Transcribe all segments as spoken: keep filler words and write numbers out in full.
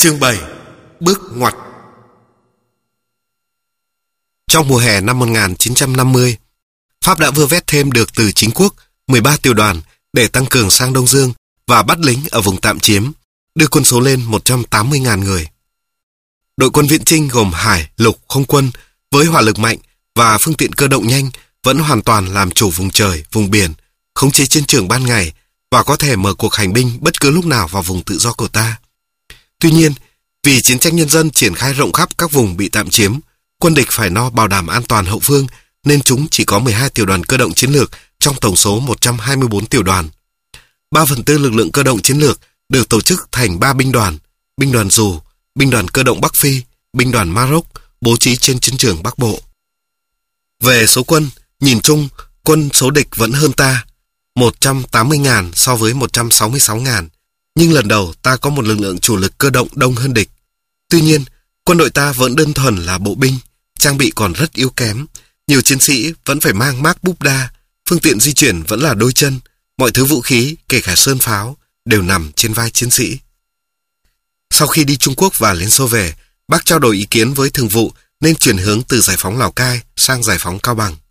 Chương bảy. Bước ngoặt. Trong mùa hè năm một nghìn chín trăm năm mươi, Pháp đã vơ vét thêm được từ chính quốc mười ba tiểu đoàn để tăng cường sang Đông Dương và bắt lính ở vùng tạm chiếm, đưa quân số lên một trăm tám mươi nghìn người. Đội quân viện chinh gồm hải, lục, không quân với hỏa lực mạnh và phương tiện cơ động nhanh vẫn hoàn toàn làm chủ vùng trời, vùng biển, khống chế chiến trường ban ngày và có thể mở cuộc hành binh bất cứ lúc nào vào vùng tự do của ta. Tuy nhiên, vì chiến tranh nhân dân triển khai rộng khắp các vùng bị tạm chiếm, quân địch phải lo bảo đảm an toàn hậu phương nên chúng chỉ có mười hai tiểu đoàn cơ động chiến lược trong tổng số một trăm hai mươi bốn tiểu đoàn. ba phần tư lực lượng cơ động chiến lược được tổ chức thành ba binh đoàn, binh đoàn dù, binh đoàn cơ động Bắc Phi, binh đoàn Maroc bố trí trên chiến trường Bắc Bộ. Về số quân, nhìn chung, quân số địch vẫn hơn ta, một trăm tám mươi nghìn so với một trăm sáu mươi sáu nghìn. Nhưng lần đầu ta có một lực lượng chủ lực cơ động đông hơn địch. Tuy nhiên, quân đội ta vẫn đơn thuần là bộ binh, trang bị còn rất yếu kém. Nhiều chiến sĩ vẫn phải mang mác búp đa, phương tiện di chuyển vẫn là đôi chân, mọi thứ vũ khí, kể cả sơn pháo, đều nằm trên vai chiến sĩ. Sau khi đi Trung Quốc và Liên Xô về, Bác trao đổi ý kiến với thường vụ nên chuyển hướng từ giải phóng Lào Cai sang giải phóng Cao Bằng.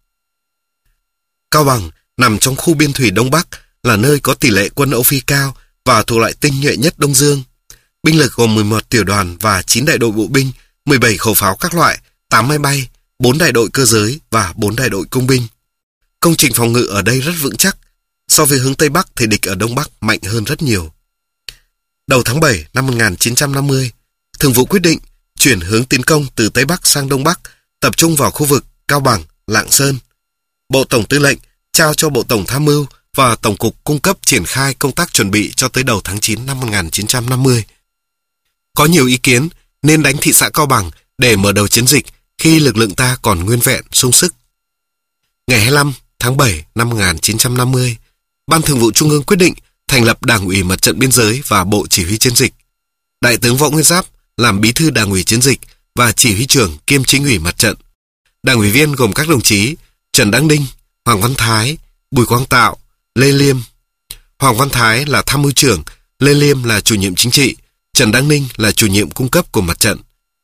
Cao Bằng nằm trong khu biên thủy Đông Bắc, là nơi có tỷ lệ quân Âu Phi cao và thuộc loại tinh nhuệ nhất Đông Dương. Binh lực gồm mười một tiểu đoàn và chín đại đội bộ binh, mười bảy khẩu pháo các loại, tám máy bay, bốn đại đội cơ giới và bốn đại đội công binh. Công trình phòng ngự ở đây rất vững chắc. So với hướng Tây Bắc thì địch ở Đông Bắc mạnh hơn rất nhiều. Đầu tháng bảy năm một nghìn chín trăm năm mươi, Thường vụ quyết định chuyển hướng tiến công từ Tây Bắc sang Đông Bắc, tập trung vào khu vực Cao Bằng, Lạng Sơn. Bộ Tổng Tư lệnh trao cho Bộ Tổng Tham mưu và Tổng cục cung cấp triển khai công tác chuẩn bị cho tới đầu tháng chín năm một nghìn chín trăm năm mươi. Có nhiều ý kiến nên đánh thị xã Cao Bằng để mở đầu chiến dịch khi lực lượng ta còn nguyên vẹn, sung sức. Ngày hai mươi lăm tháng bảy năm một nghìn chín trăm năm mươi, Ban Thường vụ Trung ương quyết định thành lập Đảng ủy Mặt trận Biên giới và Bộ Chỉ huy Chiến dịch. Đại tướng Võ Nguyên Giáp làm Bí thư Đảng ủy Chiến dịch và Chỉ huy trưởng kiêm Chính ủy Mặt trận. Đảng ủy viên gồm các đồng chí Trần Đăng Ninh, Hoàng Văn Thái, Bùi Quang Tạo, Lê Liêm. Hoàng Văn Thái là tham mưu trưởng, Lê Liêm là chủ nhiệm chính trị, Trần Đăng Ninh là chủ nhiệm cung cấp của mặt trận.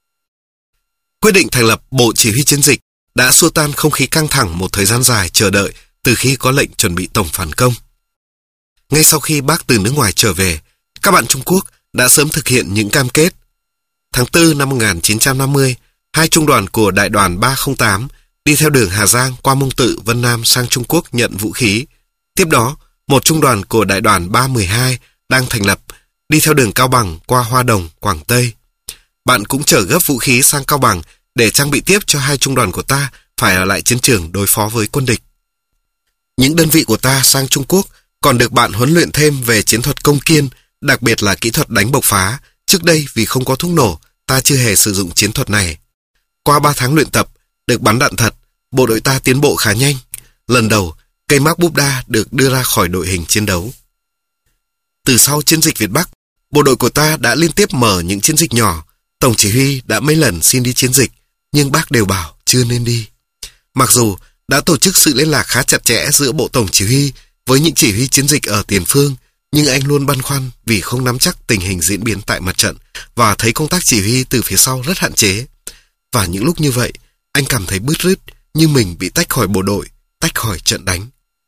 Quyết định thành lập Bộ Chỉ huy Chiến dịch đã xua tan không khí căng thẳng một thời gian dài chờ đợi từ khi có lệnh chuẩn bị tổng phản công. Ngay sau khi Bác từ nước ngoài trở về, các bạn Trung Quốc đã sớm thực hiện những cam kết. Tháng tư năm một nghìn chín trăm năm mươi, hai trung đoàn của Đại đoàn ba không tám đi theo đường Hà Giang qua Mông Tự, Vân Nam sang Trung Quốc nhận vũ khí. Tiếp đó, một trung đoàn của Đại đoàn ba một hai đang thành lập, đi theo đường Cao Bằng qua Hoa Đồng, Quảng Tây. Bạn cũng chở gấp vũ khí sang Cao Bằng để trang bị tiếp cho hai trung đoàn của ta phải ở lại chiến trường đối phó với quân địch. Những đơn vị của ta sang Trung Quốc còn được bạn huấn luyện thêm về chiến thuật công kiên, đặc biệt là kỹ thuật đánh bộc phá. Trước đây vì không có thuốc nổ, ta chưa hề sử dụng chiến thuật này. Qua ba tháng luyện tập, được bắn đạn thật, bộ đội ta tiến bộ khá nhanh. Lần đầu, cây mác búp đa được đưa ra khỏi đội hình chiến đấu. Từ sau chiến dịch Việt Bắc, bộ đội của ta đã liên tiếp mở những chiến dịch nhỏ. Tổng chỉ huy đã mấy lần xin đi chiến dịch, nhưng Bác đều bảo chưa nên đi. Mặc dù đã tổ chức sự liên lạc khá chặt chẽ giữa Bộ Tổng chỉ huy với những chỉ huy chiến dịch ở tiền phương, nhưng anh luôn băn khoăn vì không nắm chắc tình hình diễn biến tại mặt trận và thấy công tác chỉ huy từ phía sau rất hạn chế. Và những lúc như vậy, anh cảm thấy bứt rứt như mình bị tách khỏi bộ đội, tách khỏi trận đánh.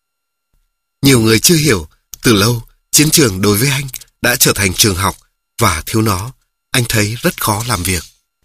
Nhiều người chưa hiểu, từ lâu, chiến trường đối với anh đã trở thành trường học và thiếu nó, anh thấy rất khó làm việc.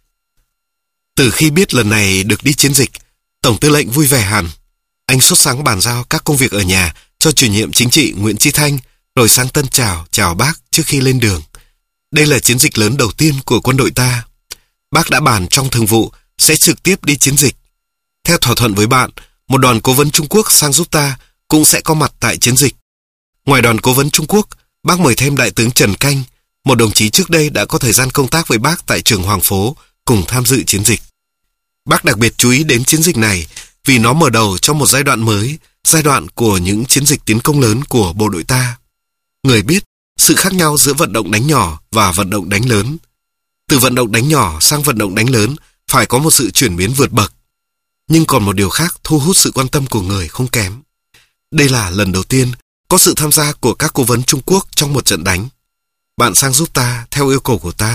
Từ khi biết lần này được đi chiến dịch, Tổng Tư lệnh vui vẻ hẳn. Anh sốt sắng bàn giao các công việc ở nhà cho chủ nhiệm chính trị Nguyễn Chí Thanh, rồi sang Tân chào, chào Bác trước khi lên đường. Đây là chiến dịch lớn đầu tiên của quân đội ta. Bác đã bàn trong thường vụ sẽ trực tiếp đi chiến dịch. Theo thỏa thuận với bạn, một đoàn cố vấn Trung Quốc sang giúp ta cũng sẽ có mặt tại chiến dịch. Ngoài đoàn cố vấn Trung Quốc, Bác mời thêm Đại tướng Trần Canh, một đồng chí trước đây đã có thời gian công tác với Bác tại trường Hoàng Phố, cùng tham dự chiến dịch. Bác đặc biệt chú ý đến chiến dịch này vì nó mở đầu cho một giai đoạn mới, giai đoạn của những chiến dịch tiến công lớn của bộ đội ta. Người biết sự khác nhau giữa vận động đánh nhỏ và vận động đánh lớn. Từ vận động đánh nhỏ sang vận động đánh lớn phải có một sự chuyển biến vượt bậc. Nhưng còn một điều khác thu hút sự quan tâm của người không kém. Đây là lần đầu tiên có sự tham gia của các cố vấn Trung Quốc trong một trận đánh. Bạn sang giúp ta theo yêu cầu của ta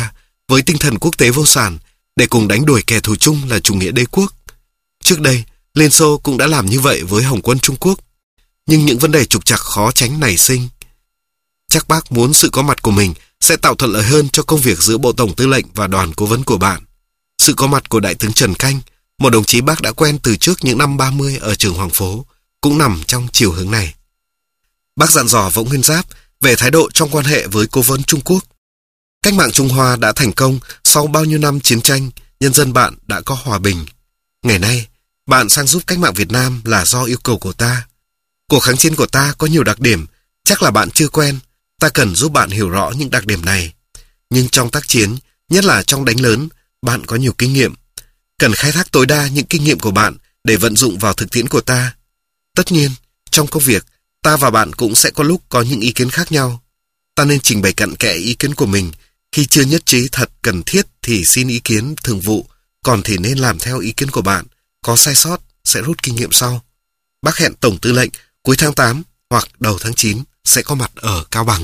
với tinh thần quốc tế vô sản để cùng đánh đuổi kẻ thù chung là chủ nghĩa đế quốc. Trước đây, Liên Xô cũng đã làm như vậy với Hồng quân Trung Quốc. Nhưng những vấn đề trục trặc khó tránh nảy sinh. Chắc bác muốn sự có mặt của mình sẽ tạo thuận lợi hơn cho công việc giữa Bộ Tổng Tư lệnh và đoàn cố vấn của bạn. Sự có mặt của Đại tướng Trần Canh, một đồng chí bác đã quen từ trước những năm ba mươi ở trường Hoàng Phố, cũng nằm trong chiều hướng này. Bác dặn dò Võ Nguyên Giáp về thái độ trong quan hệ với cố vấn Trung Quốc. Cách mạng Trung Hoa đã thành công sau bao nhiêu năm chiến tranh, nhân dân bạn đã có hòa bình. Ngày nay, bạn sang giúp cách mạng Việt Nam là do yêu cầu của ta. Cuộc kháng chiến của ta có nhiều đặc điểm, chắc là bạn chưa quen, ta cần giúp bạn hiểu rõ những đặc điểm này. Nhưng trong tác chiến, nhất là trong đánh lớn, bạn có nhiều kinh nghiệm. Cần khai thác tối đa những kinh nghiệm của bạn để vận dụng vào thực tiễn của ta. Tất nhiên, trong công việc, ta và bạn cũng sẽ có lúc có những ý kiến khác nhau. Ta nên trình bày cặn kẽ ý kiến của mình. Khi chưa nhất trí thật cần thiết thì xin ý kiến thường vụ, còn thì nên làm theo ý kiến của bạn. Có sai sót, sẽ rút kinh nghiệm sau. Bác hẹn Tổng Tư lệnh cuối tháng tám hoặc đầu tháng chín sẽ có mặt ở Cao Bằng.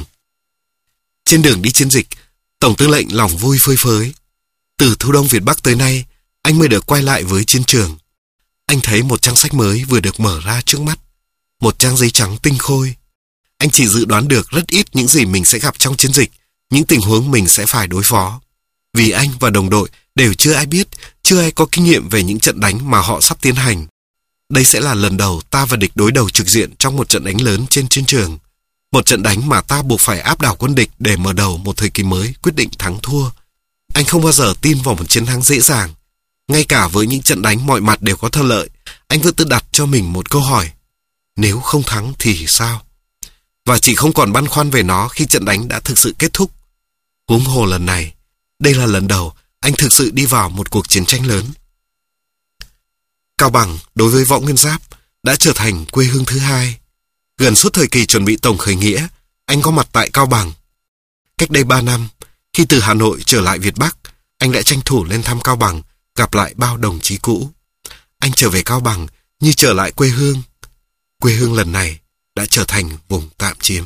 Trên đường đi chiến dịch, Tổng Tư lệnh lòng vui phơi phới. Từ thu đông Việt Bắc tới nay, anh mới được quay lại với chiến trường. Anh thấy một trang sách mới vừa được mở ra trước mắt. Một trang giấy trắng tinh khôi. Anh chỉ dự đoán được rất ít những gì mình sẽ gặp trong chiến dịch, những tình huống mình sẽ phải đối phó. Vì anh và đồng đội đều chưa ai biết, chưa ai có kinh nghiệm về những trận đánh mà họ sắp tiến hành. Đây sẽ là lần đầu ta và địch đối đầu trực diện trong một trận đánh lớn trên chiến trường. Một trận đánh mà ta buộc phải áp đảo quân địch để mở đầu một thời kỳ mới quyết định thắng thua. Anh không bao giờ tin vào một chiến thắng dễ dàng. Ngay cả với những trận đánh mọi mặt đều có thuận lợi, anh vẫn tự đặt cho mình một câu hỏi. Nếu không thắng thì sao? Và chỉ không còn băn khoăn về nó khi trận đánh đã thực sự kết thúc. Huống hồ lần này, đây là lần đầu anh thực sự đi vào một cuộc chiến tranh lớn. Cao Bằng đối với Võ Nguyên Giáp đã trở thành quê hương thứ hai. Gần suốt thời kỳ chuẩn bị tổng khởi nghĩa, anh có mặt tại Cao Bằng. Cách đây ba năm, khi từ Hà Nội trở lại Việt Bắc, anh đã tranh thủ lên thăm Cao Bằng, gặp lại bao đồng chí cũ. Anh trở về Cao Bằng như trở lại quê hương. Quê hương lần này đã trở thành vùng tạm chiếm.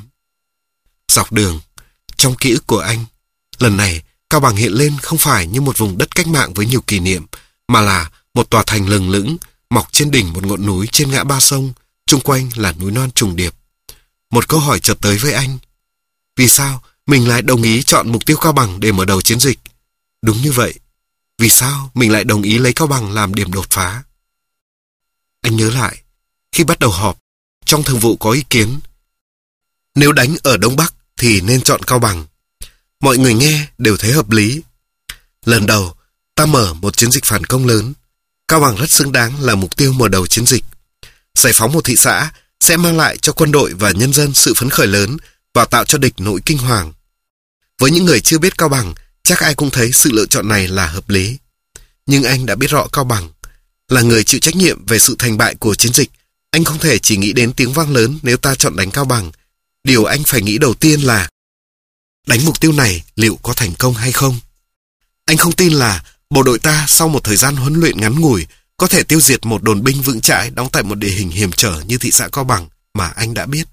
Dọc đường, trong ký ức của anh, lần này Cao Bằng hiện lên không phải như một vùng đất cách mạng với nhiều kỷ niệm, mà là một tòa thành lừng lững, mọc trên đỉnh một ngọn núi trên ngã ba sông, chung quanh là núi non trùng điệp. Một câu hỏi chợt tới với anh. Vì sao mình lại đồng ý chọn mục tiêu Cao Bằng để mở đầu chiến dịch? Đúng như vậy. Vì sao mình lại đồng ý lấy Cao Bằng làm điểm đột phá? Anh nhớ lại, khi bắt đầu họp, trong thường vụ có ý kiến. Nếu đánh ở Đông Bắc thì nên chọn Cao Bằng. Mọi người nghe đều thấy hợp lý. Lần đầu, ta mở một chiến dịch phản công lớn. Cao Bằng rất xứng đáng là mục tiêu mở đầu chiến dịch. Giải phóng một thị xã sẽ mang lại cho quân đội và nhân dân sự phấn khởi lớn và tạo cho địch nỗi kinh hoàng. Với những người chưa biết Cao Bằng, chắc ai cũng thấy sự lựa chọn này là hợp lý. Nhưng anh đã biết rõ Cao Bằng. Là người chịu trách nhiệm về sự thành bại của chiến dịch, anh không thể chỉ nghĩ đến tiếng vang lớn nếu ta chọn đánh Cao Bằng. Điều anh phải nghĩ đầu tiên là đánh mục tiêu này liệu có thành công hay không? Anh không tin là bộ đội ta sau một thời gian huấn luyện ngắn ngủi có thể tiêu diệt một đồn binh vững chãi đóng tại một địa hình hiểm trở như thị xã Cao Bằng mà anh đã biết.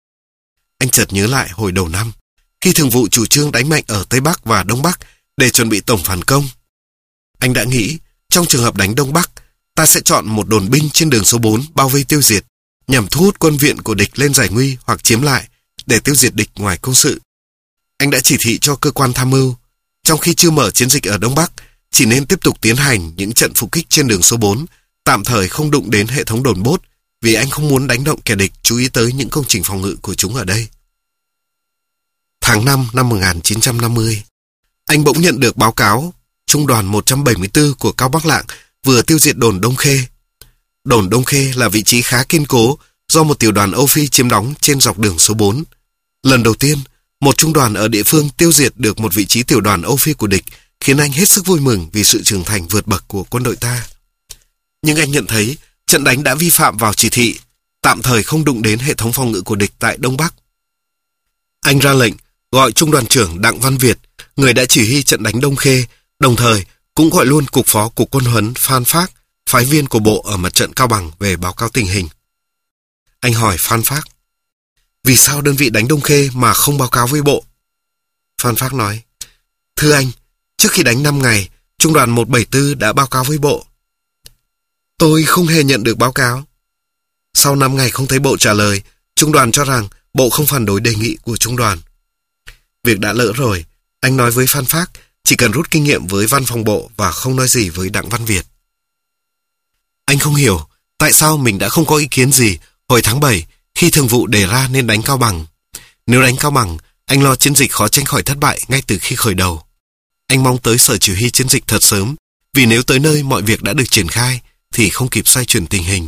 Anh chợt nhớ lại hồi đầu năm, khi thường vụ chủ trương đánh mạnh ở Tây Bắc và Đông Bắc để chuẩn bị tổng phản công. Anh đã nghĩ, trong trường hợp đánh Đông Bắc, ta sẽ chọn một đồn binh trên đường số bốn bao vây tiêu diệt, nhằm thu hút quân viện của địch lên giải nguy hoặc chiếm lại để tiêu diệt địch ngoài công sự. Anh đã chỉ thị cho cơ quan tham mưu, trong khi chưa mở chiến dịch ở Đông Bắc, chỉ nên tiếp tục tiến hành những trận phục kích trên đường số bốn, tạm thời không đụng đến hệ thống đồn bốt, vì anh không muốn đánh động kẻ địch chú ý tới những công trình phòng ngự của chúng ở đây. Tháng năm năm một nghìn chín trăm năm mươi, anh bỗng nhận được báo cáo Trung đoàn một trăm bảy mươi tư của Cao Bắc Lạng vừa tiêu diệt đồn Đông Khê. Đồn Đông Khê là vị trí khá kiên cố do một tiểu đoàn Âu Phi chiếm đóng trên dọc đường số bốn. Lần đầu tiên, một trung đoàn ở địa phương tiêu diệt được một vị trí tiểu đoàn Âu Phi của địch, khiến anh hết sức vui mừng vì sự trưởng thành vượt bậc của quân đội ta. Nhưng anh nhận thấy trận đánh đã vi phạm vào chỉ thị, tạm thời không đụng đến hệ thống phòng ngự của địch tại Đông Bắc. Anh ra lệnh gọi trung đoàn trưởng Đặng Văn Việt, người đã chỉ huy trận đánh Đông Khê, đồng thời cũng gọi luôn cục phó cục quân huấn Phan Phác, phái viên của bộ ở mặt trận Cao Bằng về báo cáo tình hình. Anh hỏi Phan Phác, vì sao đơn vị đánh Đông Khê mà không báo cáo với bộ? Phan Phác nói, thưa anh, Trước khi đánh năm ngày, Trung đoàn một bảy tư đã báo cáo với bộ. Tôi không hề nhận được báo cáo. Sau năm ngày không thấy bộ trả lời, Trung đoàn cho rằng bộ không phản đối đề nghị của Trung đoàn. Việc đã lỡ rồi, anh nói với Phan Phác chỉ cần rút kinh nghiệm với văn phòng bộ và không nói gì với Đặng Văn Việt. Anh không hiểu tại sao mình đã không có ý kiến gì hồi tháng bảy khi thường vụ đề ra nên đánh Cao Bằng. Nếu đánh Cao Bằng, anh lo chiến dịch khó tránh khỏi thất bại ngay từ khi khởi đầu. Anh mong tới sở chỉ huy chiến dịch thật sớm, vì nếu tới nơi mọi việc đã được triển khai thì không kịp xoay chuyển tình hình.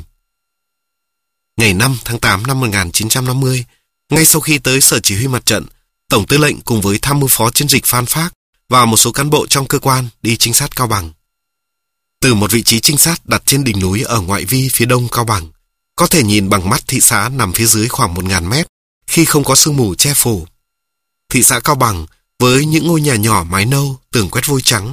Ngày năm tháng tám năm một nghìn chín trăm năm mươi, ngay sau khi tới sở chỉ huy mặt trận, Tổng tư lệnh cùng với tham mưu phó chiến dịch Phan Phác và một số cán bộ trong cơ quan đi trinh sát Cao Bằng. Từ một vị trí trinh sát đặt trên đỉnh núi ở ngoại vi phía đông Cao Bằng, có thể nhìn bằng mắt thị xã nằm phía dưới khoảng một nghìn mét khi không có sương mù che phủ. Thị xã Cao Bằng với những ngôi nhà nhỏ mái nâu, tường quét vôi trắng,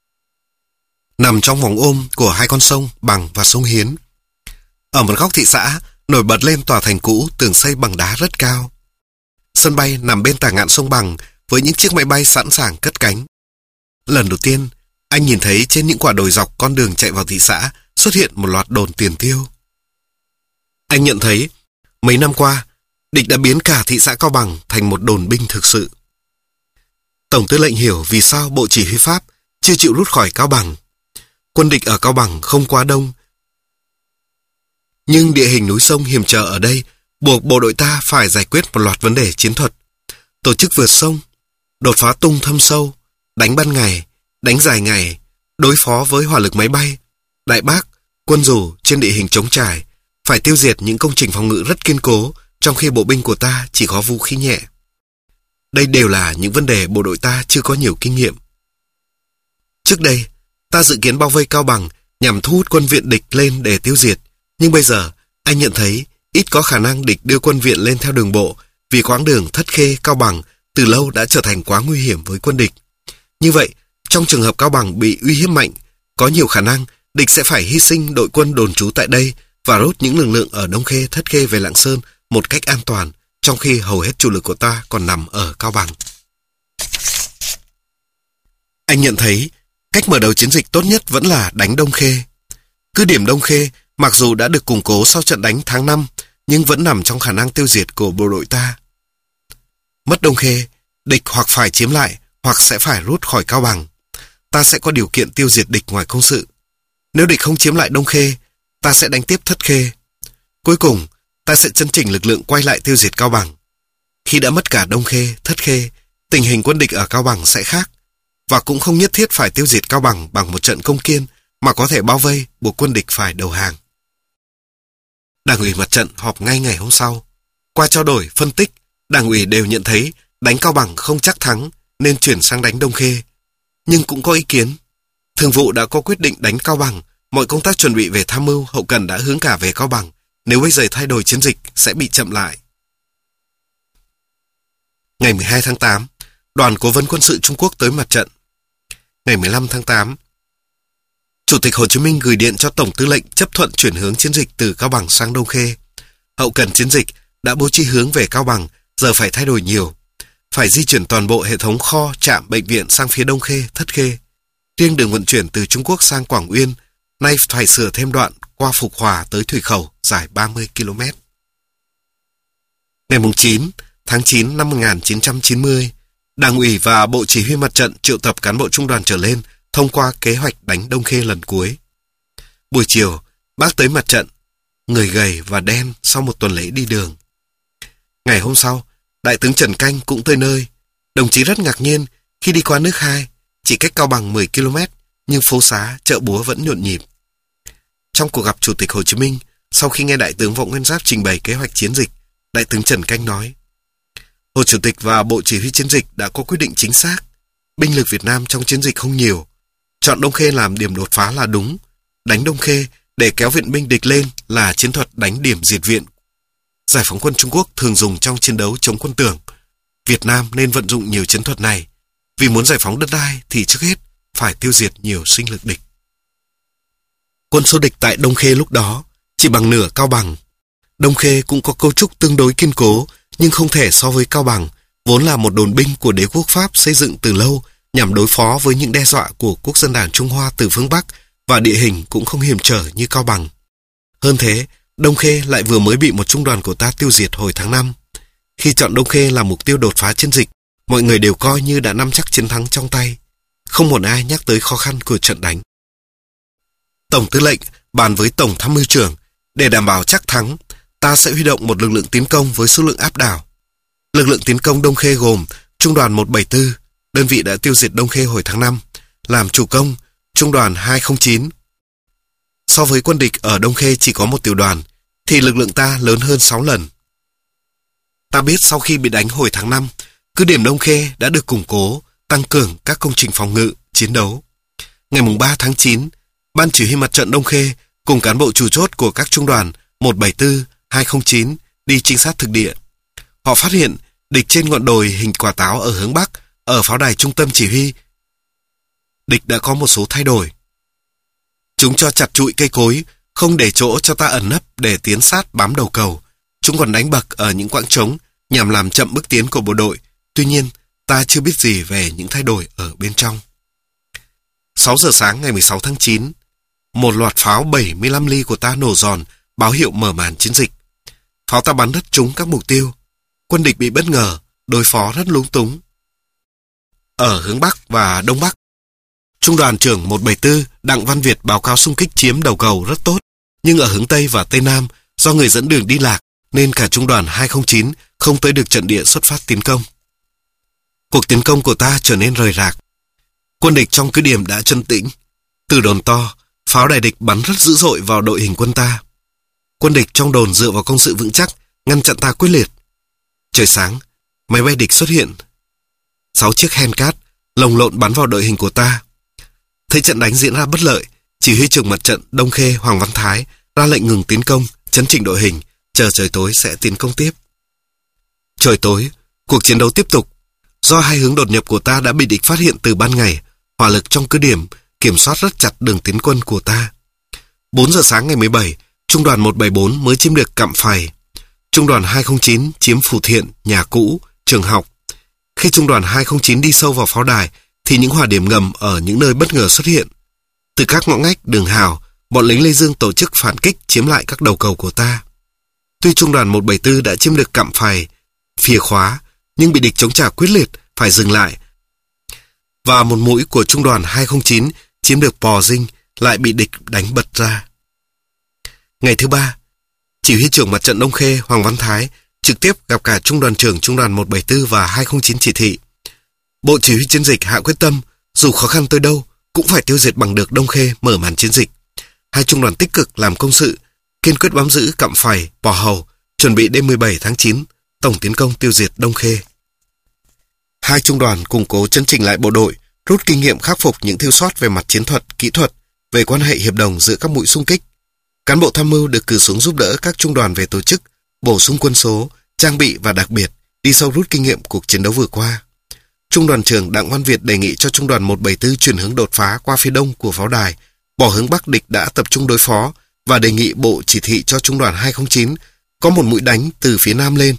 nằm trong vòng ôm của hai con sông Bằng và sông Hiến. Ở một góc thị xã nổi bật lên tòa thành cũ tường xây bằng đá rất cao. Sân bay nằm bên tả ngạn sông Bằng với những chiếc máy bay sẵn sàng cất cánh. Lần đầu tiên, anh nhìn thấy trên những quả đồi dọc con đường chạy vào thị xã xuất hiện một loạt đồn tiền tiêu. Anh nhận thấy, mấy năm qua, địch đã biến cả thị xã Cao Bằng thành một đồn binh thực sự. Tổng tư lệnh hiểu vì sao Bộ Chỉ huy Pháp chưa chịu rút khỏi Cao Bằng. Quân địch ở Cao Bằng không quá đông, nhưng địa hình núi sông hiểm trở ở đây buộc bộ đội ta phải giải quyết một loạt vấn đề chiến thuật. Tổ chức vượt sông, đột phá tung thâm sâu, đánh ban ngày, đánh dài ngày, đối phó với hỏa lực máy bay, đại bác, quân dù trên địa hình trống trải, phải tiêu diệt những công trình phòng ngự rất kiên cố trong khi bộ binh của ta chỉ có vũ khí nhẹ. Đây đều là những vấn đề bộ đội ta chưa có nhiều kinh nghiệm. Trước đây, ta dự kiến bao vây Cao Bằng nhằm thu hút quân viện địch lên để tiêu diệt, nhưng bây giờ anh nhận thấy ít có khả năng địch đưa quân viện lên theo đường bộ vì quãng đường Thất Khê Cao Bằng từ lâu đã trở thành quá nguy hiểm với quân địch. Như vậy, trong trường hợp Cao Bằng bị uy hiếp mạnh, có nhiều khả năng địch sẽ phải hy sinh đội quân đồn trú tại đây và rút những lực lượng ở Đông Khê, Thất Khê về Lạng Sơn một cách an toàn, trong khi hầu hết chủ lực của ta còn nằm ở Cao Bằng. Anh nhận thấy cách mở đầu chiến dịch tốt nhất vẫn là đánh Đông Khê. Cứ điểm Đông Khê mặc dù đã được củng cố sau trận đánh tháng năm, nhưng vẫn nằm trong khả năng tiêu diệt của bộ đội ta. Mất Đông Khê, địch hoặc phải chiếm lại hoặc sẽ phải rút khỏi Cao Bằng. Ta sẽ có điều kiện tiêu diệt địch ngoài công sự. Nếu địch không chiếm lại Đông Khê, ta sẽ đánh tiếp Thất Khê. Cuối cùng, ta sẽ chấn chỉnh lực lượng quay lại tiêu diệt Cao Bằng. Khi đã mất cả Đông Khê, Thất Khê, tình hình quân địch ở Cao Bằng sẽ khác, và cũng không nhất thiết phải tiêu diệt Cao Bằng bằng một trận công kiên, mà có thể bao vây buộc quân địch phải đầu hàng. Đảng ủy mặt trận họp ngay ngày hôm sau. Qua trao đổi, phân tích, đảng ủy đều nhận thấy đánh Cao Bằng không chắc thắng nên chuyển sang đánh Đông Khê. Nhưng cũng có ý kiến. Thường vụ đã có quyết định đánh Cao Bằng, mọi công tác chuẩn bị về tham mưu, hậu cần đã hướng cả về Cao Bằng. Nếu bây giờ thay đổi chiến dịch sẽ bị chậm lại. Ngày mười hai tháng tám, đoàn cố vấn quân sự Trung Quốc tới mặt trận. Ngày mười lăm tháng tám, Chủ tịch Hồ Chí Minh gửi điện cho Tổng tư lệnh chấp thuận chuyển hướng chiến dịch từ Cao Bằng sang Đông Khê. Hậu cần chiến dịch đã bố trí hướng về Cao Bằng, giờ phải thay đổi nhiều. Phải di chuyển toàn bộ hệ thống kho, trạm, bệnh viện sang phía Đông Khê, Thất Khê. Riêng đường vận chuyển từ Trung Quốc sang Quảng Uyên, nay phải sửa thêm đoạn qua Phục Hòa tới Thủy Khẩu, dài ba mươi ki lô mét. Ngày chín tháng chín năm một nghìn chín trăm chín mươi, Đảng ủy và Bộ Chỉ huy mặt trận triệu tập cán bộ trung đoàn trở lên thông qua kế hoạch đánh Đông Khê lần cuối. Buổi chiều, bác tới mặt trận, người gầy và đen sau một tuần lễ đi đường. Ngày hôm sau, Đại tướng Trần Canh cũng tới nơi. Đồng chí rất ngạc nhiên khi đi qua nước Hai, chỉ cách Cao Bằng mười ki lô mét, nhưng phố xá, chợ búa vẫn nhộn nhịp. Trong cuộc gặp Chủ tịch Hồ Chí Minh, sau khi nghe Đại tướng Võ Nguyên Giáp trình bày kế hoạch chiến dịch, Đại tướng Trần Canh nói: Hồ Chủ tịch và Bộ Chỉ huy chiến dịch đã có quyết định chính xác. Binh lực Việt Nam trong chiến dịch không nhiều. Chọn Đông Khê làm điểm đột phá là đúng. Đánh Đông Khê để kéo viện binh địch lên là chiến thuật đánh điểm diệt viện. Giải phóng quân Trung Quốc thường dùng trong chiến đấu chống quân Tưởng. Việt Nam nên vận dụng nhiều chiến thuật này. Vì muốn giải phóng đất đai thì trước hết phải tiêu diệt nhiều sinh lực địch. Quân số địch tại Đông Khê lúc đó chỉ bằng nửa Cao Bằng. Đông Khê cũng có cấu trúc tương đối kiên cố, nhưng không thể so với Cao Bằng, vốn là một đồn binh của đế quốc Pháp xây dựng từ lâu nhằm đối phó với những đe dọa của quốc dân đảng Trung Hoa từ phương Bắc và địa hình cũng không hiểm trở như Cao Bằng. Hơn thế, Đông Khê lại vừa mới bị một trung đoàn của ta tiêu diệt hồi tháng năm. Khi chọn Đông Khê làm mục tiêu đột phá chiến dịch, mọi người đều coi như đã nắm chắc chiến thắng trong tay. Không một ai nhắc tới khó khăn của trận đánh. Tổng tư lệnh bàn với Tổng tham mưu trưởng, để đảm bảo chắc thắng, ta sẽ huy động một lực lượng tiến công với số lượng áp đảo. Lực lượng tiến công Đông Khê gồm Trung đoàn một bảy tư, đơn vị đã tiêu diệt Đông Khê hồi tháng năm, làm chủ công Trung đoàn hai không chín. So với quân địch ở Đông Khê chỉ có một tiểu đoàn, thì lực lượng ta lớn hơn sáu lần. Ta biết sau khi bị đánh hồi tháng năm, cứ điểm Đông Khê đã được củng cố, tăng cường các công trình phòng ngự, chiến đấu. Ngày ba tháng chín, Ban Chỉ huy Mặt trận Đông Khê cùng cán bộ chủ chốt của các trung đoàn một bảy tư, hai không chín đi trinh sát thực địa. Họ phát hiện địch trên ngọn đồi hình quả táo ở hướng Bắc, ở pháo đài trung tâm chỉ huy. Địch đã có một số thay đổi. Chúng cho chặt trụi cây cối, không để chỗ cho ta ẩn nấp để tiến sát bám đầu cầu. Chúng còn đánh bậc ở những quãng trống nhằm làm chậm bước tiến của bộ đội. Tuy nhiên, ta chưa biết gì về những thay đổi ở bên trong. sáu giờ sáng ngày mười sáu tháng chín, một loạt pháo bảy mươi lăm ly của ta nổ giòn, báo hiệu mở màn chiến dịch. Pháo ta bắn rất trúng các mục tiêu. Quân địch bị bất ngờ, đối phó rất lúng túng. Ở hướng Bắc và Đông Bắc, Trung đoàn trưởng một bảy tư Đặng Văn Việt báo cáo xung kích chiếm đầu cầu rất tốt, nhưng ở hướng Tây và Tây Nam, do người dẫn đường đi lạc, nên cả trung đoàn hai không chín không tới được trận địa xuất phát tiến công. Cuộc tiến công của ta trở nên rời rạc. Quân địch trong cứ điểm đã trấn tĩnh. Từ đồn to, pháo đài địch bắn rất dữ dội vào đội hình quân ta. Quân địch trong đồn dựa vào công sự vững chắc, ngăn chặn ta quyết liệt. Trời sáng, máy bay địch xuất hiện. Sáu chiếc Hellcat lồng lộn bắn vào đội hình của ta. Thấy trận đánh diễn ra bất lợi, chỉ huy trưởng mặt trận Đông Khê Hoàng Văn Thái ra lệnh ngừng tiến công, chấn chỉnh đội hình, chờ trời tối sẽ tiến công tiếp. Trời tối, cuộc chiến đấu tiếp tục. Do hai hướng đột nhập của ta đã bị địch phát hiện từ ban ngày, hỏa lực trong cứ điểm kiểm soát rất chặt đường tiến quân của ta. bốn giờ sáng ngày mười bảy, Trung đoàn một bảy bốn mới chiếm được Cạm Phày. Trung đoàn hai không chín chiếm Phù Thiện, nhà cũ, trường học. Khi Trung đoàn hai không chín đi sâu vào pháo đài, thì những hỏa điểm ngầm ở những nơi bất ngờ xuất hiện. Từ các ngõ ngách, đường hào, bọn lính Lê Dương tổ chức phản kích chiếm lại các đầu cầu của ta. Tuy Trung đoàn một bảy tư đã chiếm được Cạm Phày, Phìa Khóa, nhưng bị địch chống trả quyết liệt, phải dừng lại. Và một mũi của Trung đoàn hai không chín chiếm được Pò Dinh lại bị địch đánh bật ra. Ngày thứ ba, chỉ huy trưởng mặt trận Đông Khê Hoàng Văn Thái trực tiếp gặp cả Trung đoàn trưởng Trung đoàn một bảy tư và hai không chín chỉ thị. Bộ chỉ huy chiến dịch hạ quyết tâm, dù khó khăn tới đâu, cũng phải tiêu diệt bằng được Đông Khê mở màn chiến dịch. Hai trung đoàn tích cực làm công sự, kiên quyết bám giữ Cạm Phày, Pò Hầu, chuẩn bị đêm mười bảy tháng chín, tổng tiến công tiêu diệt Đông Khê. Hai trung đoàn củng cố chấn chỉnh lại bộ đội, rút kinh nghiệm khắc phục những thiếu sót về mặt chiến thuật, kỹ thuật, về quan hệ hiệp đồng giữa các mũi xung kích. Cán bộ tham mưu được cử xuống giúp đỡ các trung đoàn về tổ chức, bổ sung quân số, trang bị và đặc biệt đi sâu rút kinh nghiệm cuộc chiến đấu vừa qua. Trung đoàn trưởng Đặng Văn Việt đề nghị cho trung đoàn một bảy tư chuyển hướng đột phá qua phía đông của pháo đài, bỏ hướng Bắc địch đã tập trung đối phó, và đề nghị bộ chỉ thị cho trung đoàn hai không chín có một mũi đánh từ phía nam lên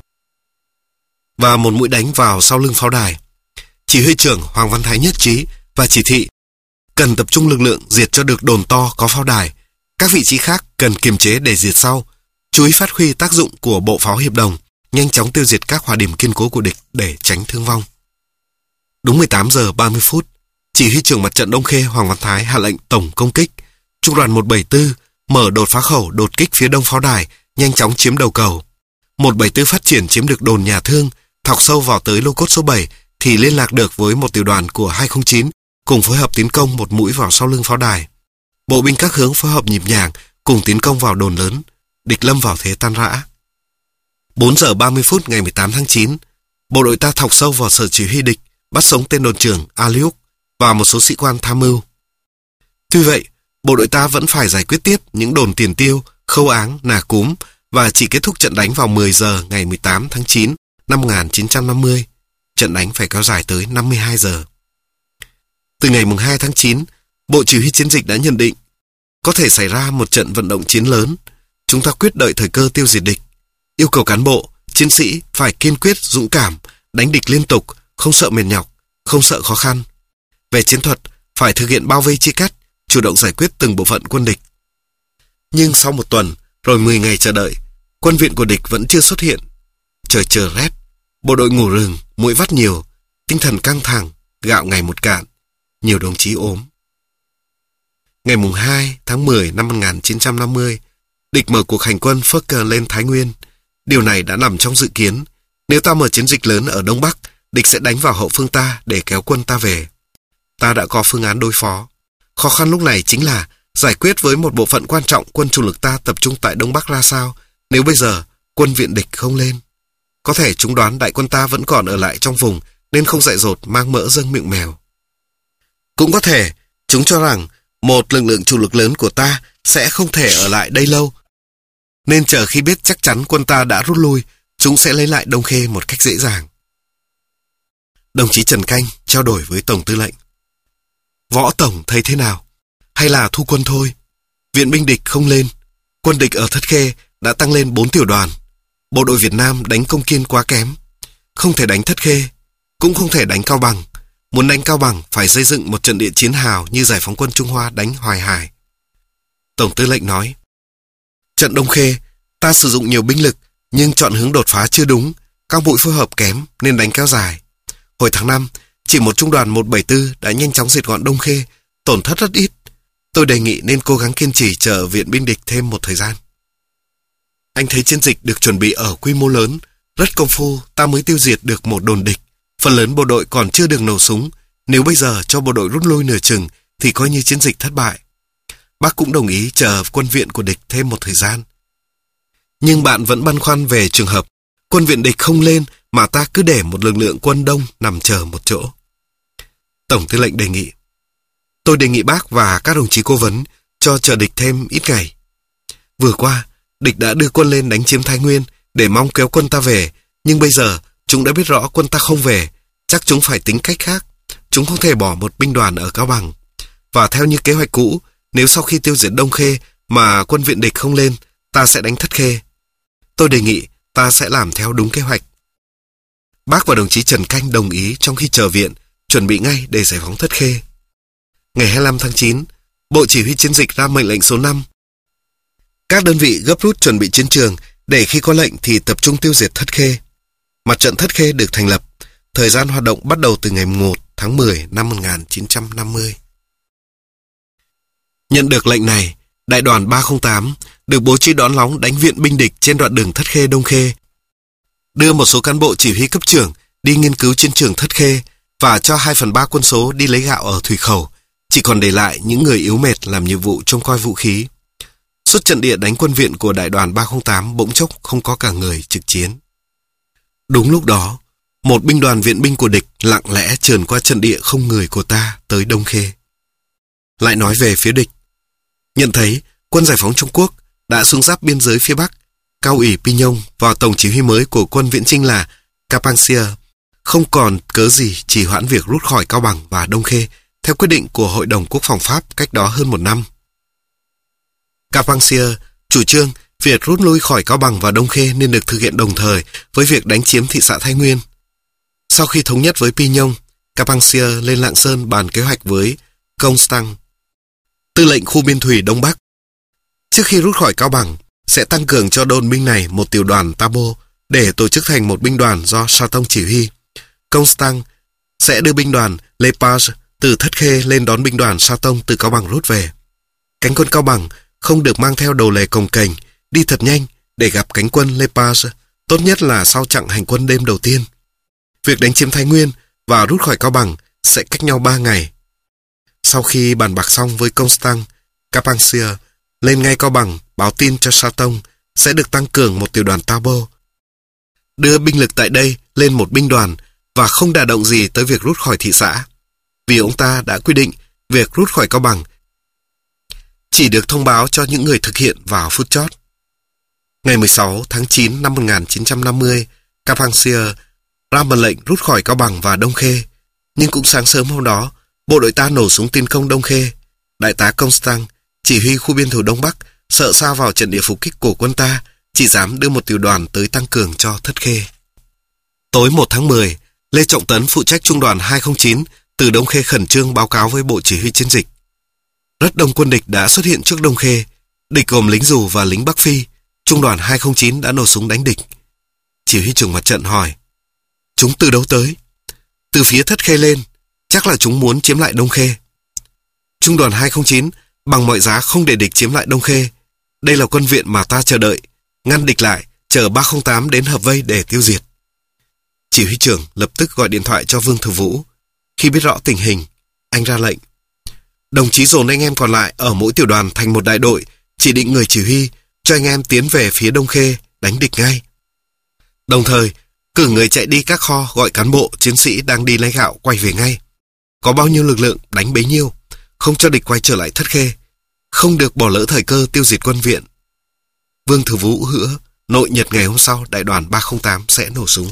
và một mũi đánh vào sau lưng pháo đài. Chỉ huy trưởng Hoàng Văn Thái nhất trí và chỉ thị cần tập trung lực lượng diệt cho được đồn to có pháo đài, các vị trí khác cần kiềm chế để diệt sau, chú ý phát huy tác dụng của bộ pháo hiệp đồng, nhanh chóng tiêu diệt các hỏa điểm kiên cố của địch để tránh thương vong. Đúng mười tám giờ ba mươi phút, chỉ huy trưởng mặt trận Đông Khê Hoàng Văn Thái hạ lệnh tổng công kích. Trung đoàn một bảy tư mở đột phá khẩu đột kích phía đông pháo đài, nhanh chóng chiếm đầu cầu. một bảy tư phát triển chiếm được đồn Nhà Thương, thọc sâu vào tới lô cốt số bảy thì liên lạc được với một tiểu đoàn của hai không chín, cùng phối hợp tiến công một mũi vào sau lưng pháo đài. Bộ binh các hướng phối hợp nhịp nhàng, cùng tiến công vào đồn lớn. Địch lâm vào thế tan rã. bốn giờ ba mươi phút ngày mười tám tháng chín, bộ đội ta thọc sâu vào sở chỉ huy địch, bắt sống tên đồn trưởng Aliuk và một số sĩ quan tham mưu. Tuy vậy, bộ đội ta vẫn phải giải quyết tiếp những đồn Tiền Tiêu, Khâu Áng, Nà Cúm và chỉ kết thúc trận đánh vào mười giờ ngày mười tám tháng chín năm một nghìn chín trăm năm mươi. Trận đánh phải kéo dài tới năm mươi hai giờ. Từ ngày mùng hai tháng chín, Bộ Chỉ huy Chiến dịch đã nhận định có thể xảy ra một trận vận động chiến lớn. Chúng ta quyết đợi thời cơ tiêu diệt địch, yêu cầu cán bộ, chiến sĩ phải kiên quyết, dũng cảm, đánh địch liên tục, không sợ mệt nhọc, không sợ khó khăn. về chiến thuật phải thực hiện bao vây chia cắt, chủ động giải quyết từng bộ phận quân địch. Nhưng sau một tuần, rồi mười ngày chờ đợi, quân viện của địch vẫn chưa xuất hiện. Trời chờ rét, bộ đội ngủ rừng, muỗi vắt nhiều, tinh thần căng thẳng, gạo ngày một cạn, nhiều đồng chí ốm. Ngày mùng hai tháng mười năm một nghìn chín trăm năm mươi, địch mở cuộc hành quân Fokker lên Thái Nguyên. Điều này đã nằm trong dự kiến. Nếu ta mở chiến dịch lớn ở Đông Bắc, địch sẽ đánh vào hậu phương ta để kéo quân ta về. Ta đã có phương án đối phó. Khó khăn lúc này chính là giải quyết với một bộ phận quan trọng quân chủ lực ta tập trung tại Đông Bắc ra sao nếu bây giờ quân viện địch không lên. Có thể chúng đoán đại quân ta vẫn còn ở lại trong vùng nên không dại dột mang mỡ dâng miệng mèo. Cũng có thể chúng cho rằng một lực lượng chủ lực lớn của ta sẽ không thể ở lại đây lâu, nên chờ khi biết chắc chắn quân ta đã rút lui, chúng sẽ lấy lại Đông Khê một cách dễ dàng. Đồng chí Trần Canh trao đổi với Tổng tư lệnh. Võ Tổng thấy thế nào? Hay là thu quân thôi? Viện binh địch không lên. Quân địch ở Thất Khê đã tăng lên bốn tiểu đoàn. Bộ đội Việt Nam đánh Công Kiên quá kém. Không thể đánh Thất Khê, cũng không thể đánh Cao Bằng. Muốn đánh Cao Bằng phải xây dựng một trận địa chiến hào như Giải phóng quân Trung Hoa đánh Hoài Hải. Tổng tư lệnh nói, trận Đông Khê, ta sử dụng nhiều binh lực, nhưng chọn hướng đột phá chưa đúng, các mũi phối hợp kém nên đánh kéo dài. Hồi tháng năm, chỉ một trung đoàn một bảy tư đã nhanh chóng diệt gọn Đông Khê, tổn thất rất ít. Tôi đề nghị nên cố gắng kiên trì chờ viện binh địch thêm một thời gian. Anh thấy chiến dịch được chuẩn bị ở quy mô lớn, rất công phu ta mới tiêu diệt được một đồn địch. Phần lớn bộ đội còn chưa được nổ súng. Nếu bây giờ cho bộ đội rút lui nửa chừng thì coi như chiến dịch thất bại. Bác cũng đồng ý chờ quân viện của địch thêm một thời gian. Nhưng bạn vẫn băn khoăn về trường hợp quân viện địch không lên mà ta cứ để một lực lượng quân đông nằm chờ một chỗ. Tổng tư lệnh đề nghị. Tôi đề nghị bác và các đồng chí cố vấn cho chờ địch thêm ít ngày. Vừa qua, địch đã đưa quân lên đánh chiếm Thái Nguyên để mong kéo quân ta về, nhưng bây giờ chúng đã biết rõ quân ta không về, chắc chúng phải tính cách khác. Chúng không thể bỏ một binh đoàn ở Cao Bằng. Và theo như kế hoạch cũ, nếu sau khi tiêu diệt Đông Khê mà quân viện địch không lên, ta sẽ đánh Thất Khê. Tôi đề nghị ta sẽ làm theo đúng kế hoạch. Bác và đồng chí Trần Canh đồng ý trong khi chờ viện, chuẩn bị ngay để giải phóng Thất Khê. Ngày hai mươi lăm tháng chín, Bộ Chỉ huy Chiến dịch ra mệnh lệnh số năm. Các đơn vị gấp rút chuẩn bị chiến trường để khi có lệnh thì tập trung tiêu diệt Thất Khê. Mặt trận Thất Khê được thành lập, thời gian hoạt động bắt đầu từ ngày một tháng mười năm một nghìn chín trăm năm mươi. Nhận được lệnh này, đại đoàn ba không tám được bố trí đón lóng đánh viện binh địch trên đoạn đường Thất Khê Đông Khê, đưa một số cán bộ chỉ huy cấp trưởng đi nghiên cứu chiến trường Thất Khê và cho hai phần ba quân số đi lấy gạo ở Thủy Khẩu, chỉ còn để lại những người yếu mệt làm nhiệm vụ trông coi vũ khí. Suốt trận địa đánh quân viện của đại đoàn ba không tám bỗng chốc không có cả người trực chiến. Đúng lúc đó, một binh đoàn viện binh của địch lặng lẽ trườn qua trận địa không người của ta tới Đông Khê. Lại nói về phía địch. Nhận thấy quân giải phóng Trung Quốc đã xuống giáp biên giới phía Bắc, Cao ủy Pignon và tổng chỉ huy mới của quân viễn chinh là Capangsia không còn cớ gì trì hoãn việc rút khỏi Cao Bằng và Đông Khê theo quyết định của Hội đồng Quốc phòng Pháp cách đó hơn một năm. Capangsia chủ trương việc rút lui khỏi Cao Bằng và Đông Khê nên được thực hiện đồng thời với việc đánh chiếm thị xã Thái Nguyên. Sau khi thống nhất với Pignon, Capangsia lên Lạng Sơn bàn kế hoạch với Constant, tư lệnh khu biên thủy Đông Bắc. Trước khi rút khỏi Cao Bằng, sẽ tăng cường cho đồn binh này một tiểu đoàn Tabo để tổ chức thành một binh đoàn do Sa Tông chỉ huy. Constant sẽ đưa binh đoàn Lepage từ Thất Khê lên đón binh đoàn Sa Tông từ Cao Bằng rút về. Cánh quân Cao Bằng không được mang theo đầu lề cồng kềnh, đi thật nhanh để gặp cánh quân Lepage, tốt nhất là sau chặng hành quân đêm đầu tiên. Việc đánh chiếm Thái Nguyên và rút khỏi Cao Bằng sẽ cách nhau ba ngày. Sau khi bàn bạc xong với Constant, Capangsia lên ngay Cao Bằng báo tin cho Sa Tông sẽ được tăng cường một tiểu đoàn Tabo, đưa binh lực tại đây lên một binh đoàn và không đả động gì tới việc rút khỏi thị xã, vì ông ta đã quy định việc rút khỏi Cao Bằng chỉ được thông báo cho những người thực hiện vào phút chót. Ngày mười sáu tháng chín năm một nghìn chín trăm năm mươi, Capangsia ra mệnh lệnh rút khỏi Cao Bằng và Đông Khê, nhưng cũng sáng sớm hôm đó, bộ đội ta nổ súng tiến công Đông Khê. Đại tá Constant, chỉ huy khu biên thủ Đông Bắc, sợ sao vào trận địa phục kích của quân ta, chỉ dám đưa một tiểu đoàn tới tăng cường cho Thất Khê. Tối một tháng mười, Lê Trọng Tấn phụ trách trung đoàn hai không chín từ Đông Khê khẩn trương báo cáo với bộ chỉ huy chiến dịch. Rất đông quân địch đã xuất hiện trước Đông Khê. Địch gồm lính dù và lính Bắc Phi. Trung đoàn hai không chín đã nổ súng đánh địch. Chỉ huy trưởng mặt trận hỏi: chúng từ đâu tới? Từ phía Thất Khê lên, chắc là chúng muốn chiếm lại Đông Khê. Trung đoàn hai không chín bằng mọi giá không để địch chiếm lại Đông Khê. Đây là quân viện mà ta chờ đợi, ngăn địch lại, chờ ba không tám đến hợp vây để tiêu diệt. Chỉ huy trưởng lập tức gọi điện thoại cho Vương Thừa Vũ. Khi biết rõ tình hình, anh ra lệnh: đồng chí dồn anh em còn lại ở mỗi tiểu đoàn thành một đại đội, chỉ định người chỉ huy cho anh em tiến về phía Đông Khê đánh địch ngay. Đồng thời cử người chạy đi các kho gọi cán bộ chiến sĩ đang đi lấy gạo quay về ngay. Có bao nhiêu lực lượng đánh bấy nhiêu, không cho địch quay trở lại Thất Khê, không được bỏ lỡ thời cơ tiêu diệt quân viện. Vương Thừa Vũ hứa nội nhật ngày hôm sau đại đoàn ba không tám sẽ nổ súng.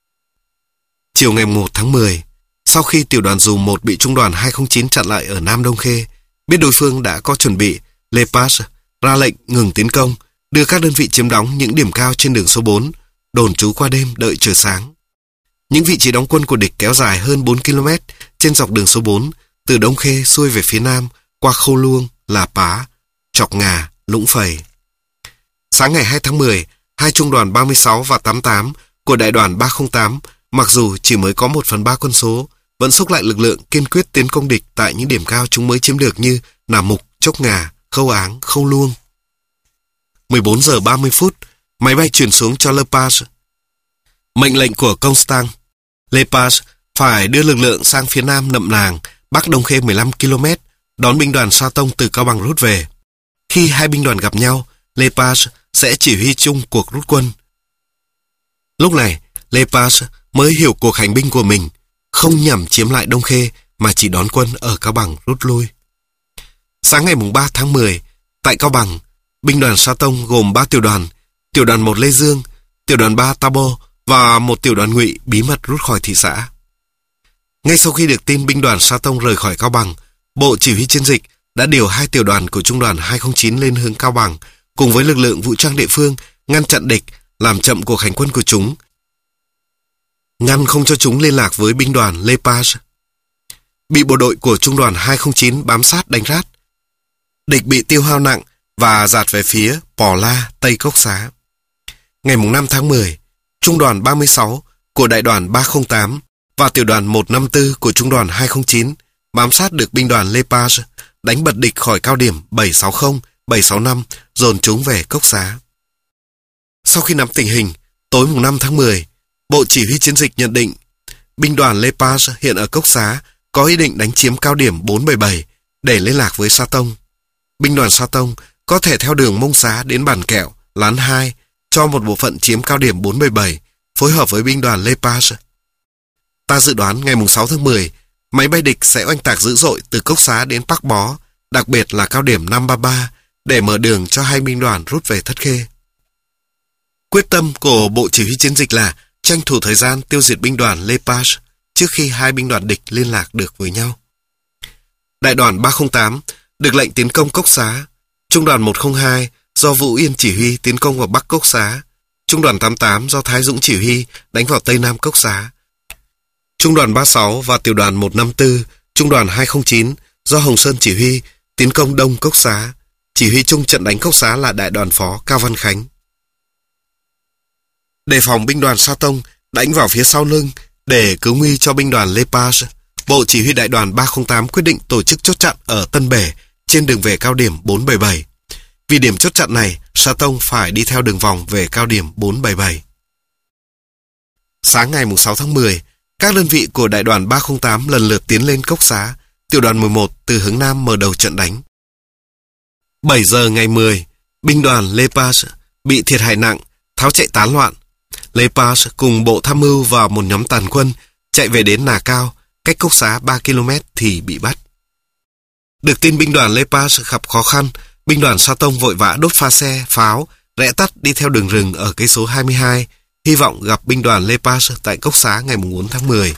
Chiều ngày một tháng mười, sau khi tiểu đoàn dù một bị trung đoàn hai không chín chặn lại ở Nam Đông Khê, biết đối phương đã có chuẩn bị, Lepage ra lệnh ngừng tiến công, đưa các đơn vị chiếm đóng những điểm cao trên đường số bốn, đồn trú qua đêm đợi trời sáng. Những vị trí đóng quân của địch kéo dài hơn bốn ki lô mét trên dọc đường số bốn, từ Đông Khê xuôi về phía nam, qua Khâu Luông, Là Pá, Chọc Ngà, Lũng Phầy. Sáng ngày hai tháng mười, hai trung đoàn ba mươi sáu và tám mươi tám của đại đoàn ba không tám, mặc dù chỉ mới có một phần ba quân số, vẫn xúc lại lực lượng kiên quyết tiến công địch tại những điểm cao chúng mới chiếm được như Nà Mục, Chốc Ngà, Khâu Áng, Khâu Luông. mười bốn giờ ba mươi phút, máy bay chuyển xuống cho Lepage. Mệnh lệnh của Constant: Lepage phải đưa lực lượng sang phía nam Nậm Nàng, bắc Đông Khê mười lăm ki lô mét, đón binh đoàn Sa Tông từ Cao Bằng rút về. Khi hai binh đoàn gặp nhau, Lepage sẽ chỉ huy chung cuộc rút quân. Lúc này, Lepage mới hiểu cuộc hành binh của mình không nhằm chiếm lại Đông Khê mà chỉ đón quân ở Cao Bằng rút lui. Sáng ngày ba tháng mười, tại Cao Bằng, binh đoàn Sa Tông gồm ba tiểu đoàn, tiểu đoàn một Lê Dương, tiểu đoàn ba Tabo và một tiểu đoàn Ngụy bí mật rút khỏi thị xã. Ngay sau khi được tin binh đoàn Sa Tông rời khỏi Cao Bằng, Bộ Chỉ huy Chiến dịch đã điều hai tiểu đoàn của trung đoàn hai không chín lên hướng Cao Bằng cùng với lực lượng vũ trang địa phương ngăn chặn địch, làm chậm cuộc hành quân của chúng, ngăn không cho chúng liên lạc với binh đoàn Lepage. Bị bộ đội của trung đoàn hai không chín bám sát đánh rát, địch bị tiêu hao nặng và dạt về phía Pò La, Tây Cốc Xá. Ngày năm tháng mười, trung đoàn ba mươi sáu của đại đoàn ba không tám và tiểu đoàn một năm tư của trung đoàn hai không chín bám sát được binh đoàn Lepage, đánh bật địch khỏi cao điểm bảy sáu không, bảy sáu năm, dồn chúng về Cốc Xá. Sau khi nắm tình hình, tối năm tháng mười, Bộ Chỉ huy Chiến dịch nhận định binh đoàn Lepage hiện ở Cốc Xá có ý định đánh chiếm cao điểm bốn bảy bảy để liên lạc với Sa Tông. Binh đoàn Sa Tông có thể theo đường Mông Xá đến Bản Kẹo, Lán hai, cho một bộ phận chiếm cao điểm bốn bảy bảy, phối hợp với binh đoàn Lepage. Ta dự đoán ngày sáu tháng mười, máy bay địch sẽ oanh tạc dữ dội từ Cốc Xá đến Park Bó, đặc biệt là cao điểm năm ba ba, để mở đường cho hai binh đoàn rút về Thất Khê. Quyết tâm của Bộ Chỉ huy Chiến dịch là tranh thủ thời gian tiêu diệt binh đoàn Lepage trước khi hai binh đoàn địch liên lạc được với nhau. Đại đoàn ba không tám được lệnh tiến công Cốc Xá, trung đoàn một không hai do Vũ Yên chỉ huy tiến công vào Bắc Cốc Xá, trung đoàn tám mươi tám do Thái Dũng chỉ huy đánh vào Tây Nam Cốc Xá, trung đoàn ba mươi sáu và tiểu đoàn một năm tư, trung đoàn hai không chín do Hồng Sơn chỉ huy tiến công Đông Cốc Xá. Chỉ huy chung trận đánh Cốc Xá là đại đoàn phó Cao Văn Khánh. Đề phòng binh đoàn Sa Tông đánh vào phía sau lưng để cứu nguy cho binh đoàn Lepage, Bộ Chỉ huy đại đoàn ba không tám quyết định tổ chức chốt chặn ở Tân Bể trên đường về cao điểm bốn bảy bảy. Vì điểm chốt chặn này, Sa Tông phải đi theo đường vòng về cao điểm bốn bảy bảy. Sáng ngày sáu tháng mười, các đơn vị của đại đoàn ba không tám lần lượt tiến lên Cốc Xá, tiểu đoàn mười một từ hướng Nam mở đầu trận đánh. bảy giờ ngày mười, binh đoàn Lepage bị thiệt hại nặng, tháo chạy tán loạn. Lepage cùng bộ tham mưu và một nhóm tàn quân chạy về đến Nà Cao, cách Cốc Xá ba ki lô mét thì bị bắt. Được tin binh đoàn Lepage gặp khó khăn, binh đoàn Sa Tông vội vã đốt pha xe, pháo, rẽ tắt đi theo đường rừng ở cây số hai mươi hai, hy vọng gặp binh đoàn Lepage tại Cốc Xá ngày bốn tháng mười.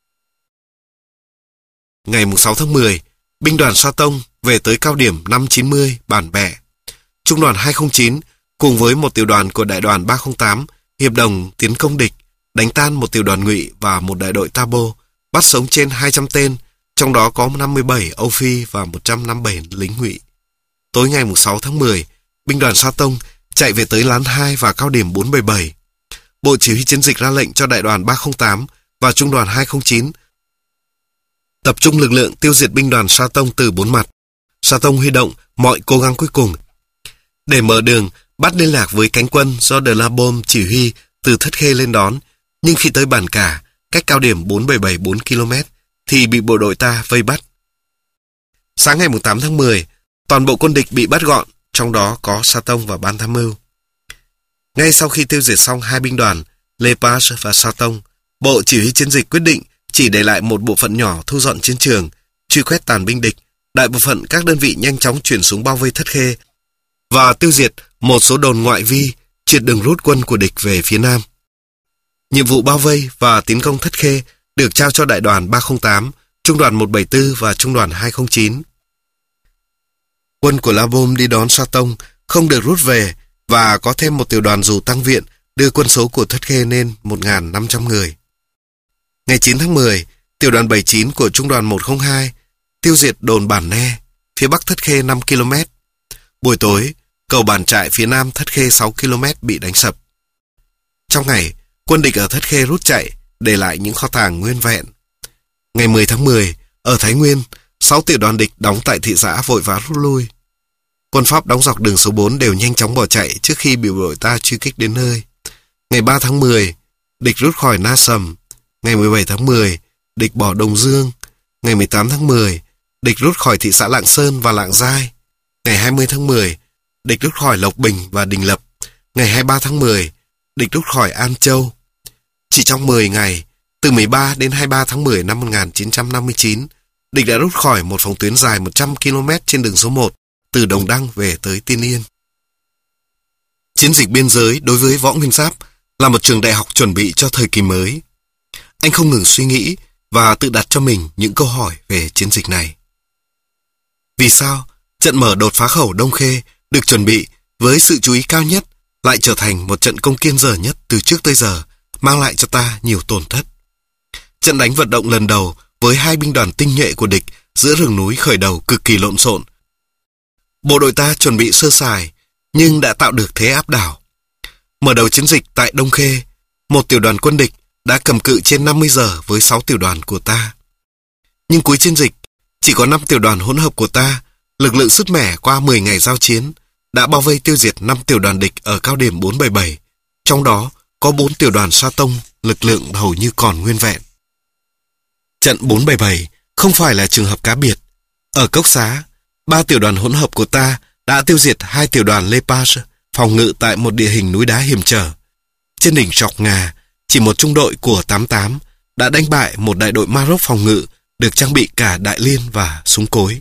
Ngày sáu tháng mười, binh đoàn Sa Tông về tới cao điểm năm chín mươi Bản Bẹ. Trung đoàn hai không chín cùng với một tiểu đoàn của đại đoàn ba không tám hiệp đồng tiến công địch, đánh tan một tiểu đoàn Ngụy và một đại đội Tabo, bắt sống trên hai trăm tên, trong đó có năm mươi bảy Âu Phi và một trăm năm mươi bảy lính Ngụy. Tối ngày sáu tháng mười, binh đoàn Sa Tông chạy về tới Lán hai và cao điểm bốn bảy bảy. Bộ chỉ huy chiến dịch ra lệnh cho đại đoàn ba không tám và trung đoàn hai không chín tập trung lực lượng tiêu diệt binh đoàn Sa Tông từ bốn mặt. Sa Tông huy động mọi cố gắng cuối cùng để mở đường bắt liên lạc với cánh quân do De La Baume chỉ huy từ Thất Khê lên đón, nhưng khi tới Bản Cả, cách cao điểm bốn bảy bảy bốn ki lô mét, thì bị bộ đội ta vây bắt. Sáng ngày tám tháng mười, toàn bộ quân địch bị bắt gọn, trong đó có Sa Tông và ban tham mưu. Ngay sau khi tiêu diệt xong hai binh đoàn, Le Page và Sa Tông, bộ chỉ huy chiến dịch quyết định chỉ để lại một bộ phận nhỏ thu dọn chiến trường, truy quét tàn binh địch. Đại bộ phận các đơn vị nhanh chóng chuyển xuống bao vây Thất Khê và tiêu diệt một số đồn ngoại vi, triệt đường rút quân của địch về phía nam. Nhiệm vụ bao vây và tiến công Thất Khê được trao cho đại đoàn ba không tám, trung đoàn một bảy tư và trung đoàn hai không chín. Quân của La Baume đi đón Sa Tông không được rút về và có thêm một tiểu đoàn dù tăng viện đưa quân số của Thất Khê lên một nghìn năm trăm người. Ngày chín tháng mười, tiểu đoàn bảy chín của trung đoàn một không hai tiêu diệt đồn Bản Ne, phía bắc Thất Khê năm ki lô mét. Buổi tối, cầu Bản Trại phía nam Thất Khê sáu ki lô mét bị đánh sập. Trong ngày, quân địch ở Thất Khê rút chạy, để lại những kho tàng nguyên vẹn. Ngày mười tháng mười, ở Thái Nguyên, sáu tiểu đoàn địch đóng tại thị xã vội vã rút lui. Quân Pháp đóng dọc đường số bốn đều nhanh chóng bỏ chạy trước khi bị đội ta truy kích đến nơi. Ngày ba tháng mười, địch rút khỏi Na Sầm. Ngày mười bảy tháng mười, địch bỏ Đồng Dương. Ngày mười tám tháng mười, địch rút khỏi thị xã Lạng Sơn và Lạng Giai. Ngày hai mươi tháng mười, địch rút khỏi Lộc Bình và Đình Lập. Ngày hai mươi ba tháng mười, địch rút khỏi An Châu. Chỉ trong mười ngày, từ mười ba đến hai mươi ba tháng mười năm một nghìn chín trăm năm mươi chín, địch đã rút khỏi một phòng tuyến dài một trăm ki lô mét trên đường số một, từ Đồng Đăng về tới Tiên Yên. Chiến dịch biên giới đối với Võ Nguyên Giáp là một trường đại học chuẩn bị cho thời kỳ mới. Anh không ngừng suy nghĩ và tự đặt cho mình những câu hỏi về chiến dịch này. Vì sao trận mở đột phá khẩu Đông Khê được chuẩn bị với sự chú ý cao nhất lại trở thành một trận công kiên dở nhất từ trước tới giờ, mang lại cho ta nhiều tổn thất? Trận đánh vận động lần đầu với hai binh đoàn tinh nhuệ của địch giữa rừng núi khởi đầu cực kỳ lộn xộn. Bộ đội ta chuẩn bị sơ sài nhưng đã tạo được thế áp đảo. Mở đầu chiến dịch tại Đông Khê, một tiểu đoàn quân địch đã cầm cự trên năm mươi giờ với sáu tiểu đoàn của ta. Nhưng cuối chiến dịch, chỉ có năm tiểu đoàn hỗn hợp của ta, lực lượng sứt mẻ qua mười ngày giao chiến, đã bao vây tiêu diệt năm tiểu đoàn địch ở cao điểm bốn bảy bảy, trong đó có bốn tiểu đoàn Sa Tông, lực lượng hầu như còn nguyên vẹn. Trận bốn bảy bảy không phải là trường hợp cá biệt. Ở Cốc Xá, ba tiểu đoàn hỗn hợp của ta đã tiêu diệt hai tiểu đoàn Le Page phòng ngự tại một địa hình núi đá hiểm trở. Trên đỉnh Sọc Ngà, chỉ một trung đội của tám tám đã đánh bại một đại đội Maroc phòng ngự được trang bị cả đại liên và súng cối.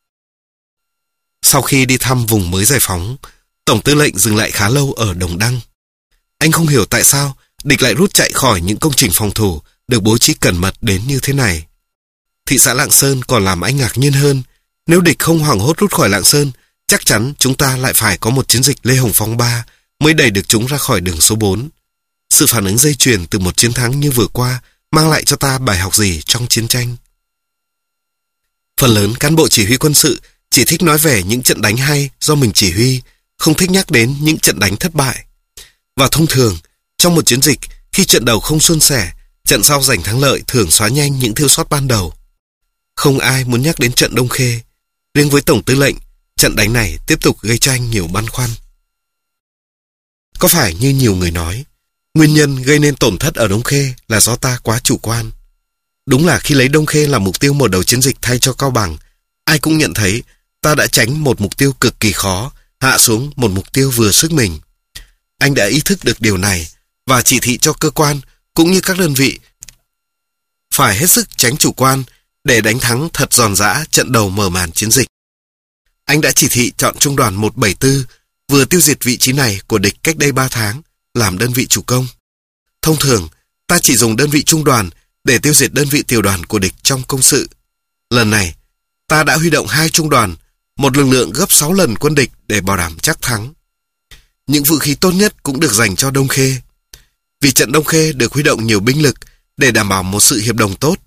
Sau khi đi thăm vùng mới giải phóng, Tổng tư lệnh dừng lại khá lâu ở Đồng Đăng. Anh không hiểu tại sao địch lại rút chạy khỏi những công trình phòng thủ được bố trí cẩn mật đến như thế này. Thị xã Lạng Sơn còn làm anh ngạc nhiên hơn. Nếu địch không hoảng hốt rút khỏi Lạng Sơn, chắc chắn chúng ta lại phải có một chiến dịch Lê Hồng Phong ba mới đẩy được chúng ra khỏi đường số bốn. Sự phản ứng dây chuyền từ một chiến thắng như vừa qua mang lại cho ta bài học gì trong chiến tranh? Phần lớn cán bộ chỉ huy quân sự chỉ thích nói về những trận đánh hay do mình chỉ huy, không thích nhắc đến những trận đánh thất bại. Và thông thường, trong một chiến dịch, khi trận đầu không suôn sẻ, trận sau giành thắng lợi thường xóa nhanh những thiếu sót ban đầu. Không ai muốn nhắc đến trận Đông Khê. Riêng với Tổng tư lệnh, trận đánh này tiếp tục gây cho anh nhiều băn khoăn. Có phải như nhiều người nói, nguyên nhân gây nên tổn thất ở Đông Khê là do ta quá chủ quan? Đúng là khi lấy Đông Khê làm mục tiêu mở đầu chiến dịch thay cho Cao Bằng, ai cũng nhận thấy ta đã tránh một mục tiêu cực kỳ khó, hạ xuống một mục tiêu vừa sức mình. Anh đã ý thức được điều này và chỉ thị cho cơ quan cũng như các đơn vị phải hết sức tránh chủ quan để đánh thắng thật giòn giã trận đầu mở màn chiến dịch. Anh đã chỉ thị chọn trung đoàn một bảy tư vừa tiêu diệt vị trí này của địch cách đây ba tháng làm đơn vị chủ công. Thông thường, ta chỉ dùng đơn vị trung đoàn để tiêu diệt đơn vị tiểu đoàn của địch trong công sự. Lần này, ta đã huy động hai trung đoàn, một lực lượng gấp sáu lần quân địch để bảo đảm chắc thắng. Những vũ khí tốt nhất cũng được dành cho Đông Khê. Vì trận Đông Khê được huy động nhiều binh lực để đảm bảo một sự hiệp đồng tốt,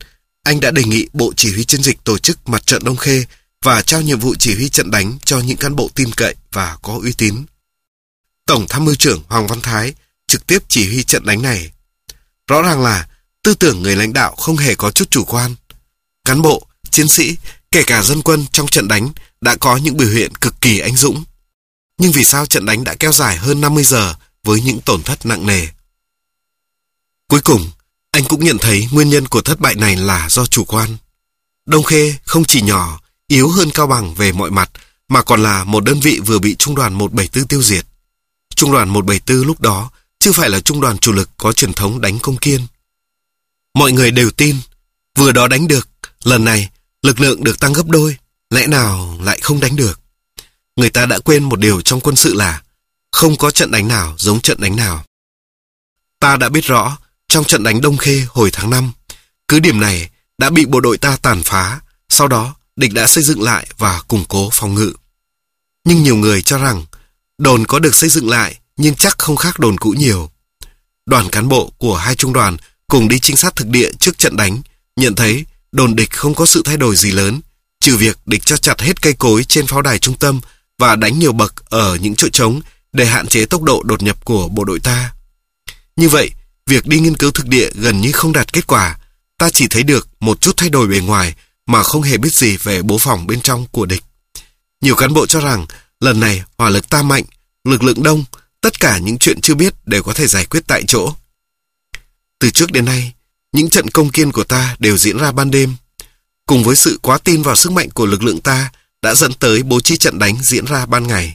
anh đã đề nghị Bộ Chỉ huy Chiến dịch tổ chức mặt trận Đông Khê và trao nhiệm vụ chỉ huy trận đánh cho những cán bộ tin cậy và có uy tín. Tổng tham mưu trưởng Hoàng Văn Thái trực tiếp chỉ huy trận đánh này. Rõ ràng là tư tưởng người lãnh đạo không hề có chút chủ quan. Cán bộ, chiến sĩ, kể cả dân quân trong trận đánh đã có những biểu hiện cực kỳ anh dũng. Nhưng vì sao trận đánh đã kéo dài hơn năm mươi giờ với những tổn thất nặng nề? Cuối cùng, anh cũng nhận thấy nguyên nhân của thất bại này là do chủ quan. Đông Khê không chỉ nhỏ, yếu hơn Cao Bằng về mọi mặt, mà còn là một đơn vị vừa bị Trung đoàn một bảy tư tiêu diệt. Trung đoàn một bảy tư lúc đó chưa phải là trung đoàn chủ lực có truyền thống đánh công kiên. Mọi người đều tin, vừa đó đánh được, lần này lực lượng được tăng gấp đôi, lẽ nào lại không đánh được? Người ta đã quên một điều trong quân sự là không có trận đánh nào giống trận đánh nào. Ta đã biết rõ, trong trận đánh Đông Khê hồi tháng năm, cứ điểm này đã bị bộ đội ta tàn phá, sau đó địch đã xây dựng lại và củng cố phòng ngự. Nhưng nhiều người cho rằng đồn có được xây dựng lại nhưng chắc không khác đồn cũ nhiều. Đoàn cán bộ của hai trung đoàn cùng đi trinh sát thực địa trước trận đánh, nhận thấy đồn địch không có sự thay đổi gì lớn, trừ việc địch cho chặt hết cây cối trên pháo đài trung tâm và đánh nhiều bậc ở những chỗ trống để hạn chế tốc độ đột nhập của bộ đội ta. Như vậy, việc đi nghiên cứu thực địa gần như không đạt kết quả, ta chỉ thấy được một chút thay đổi bề ngoài mà không hề biết gì về bố phòng bên trong của địch. Nhiều cán bộ cho rằng lần này hỏa lực ta mạnh, lực lượng đông, tất cả những chuyện chưa biết đều có thể giải quyết tại chỗ. Từ trước đến nay, những trận công kiên của ta đều diễn ra ban đêm. Cùng với sự quá tin vào sức mạnh của lực lượng ta đã dẫn tới bố trí trận đánh diễn ra ban ngày.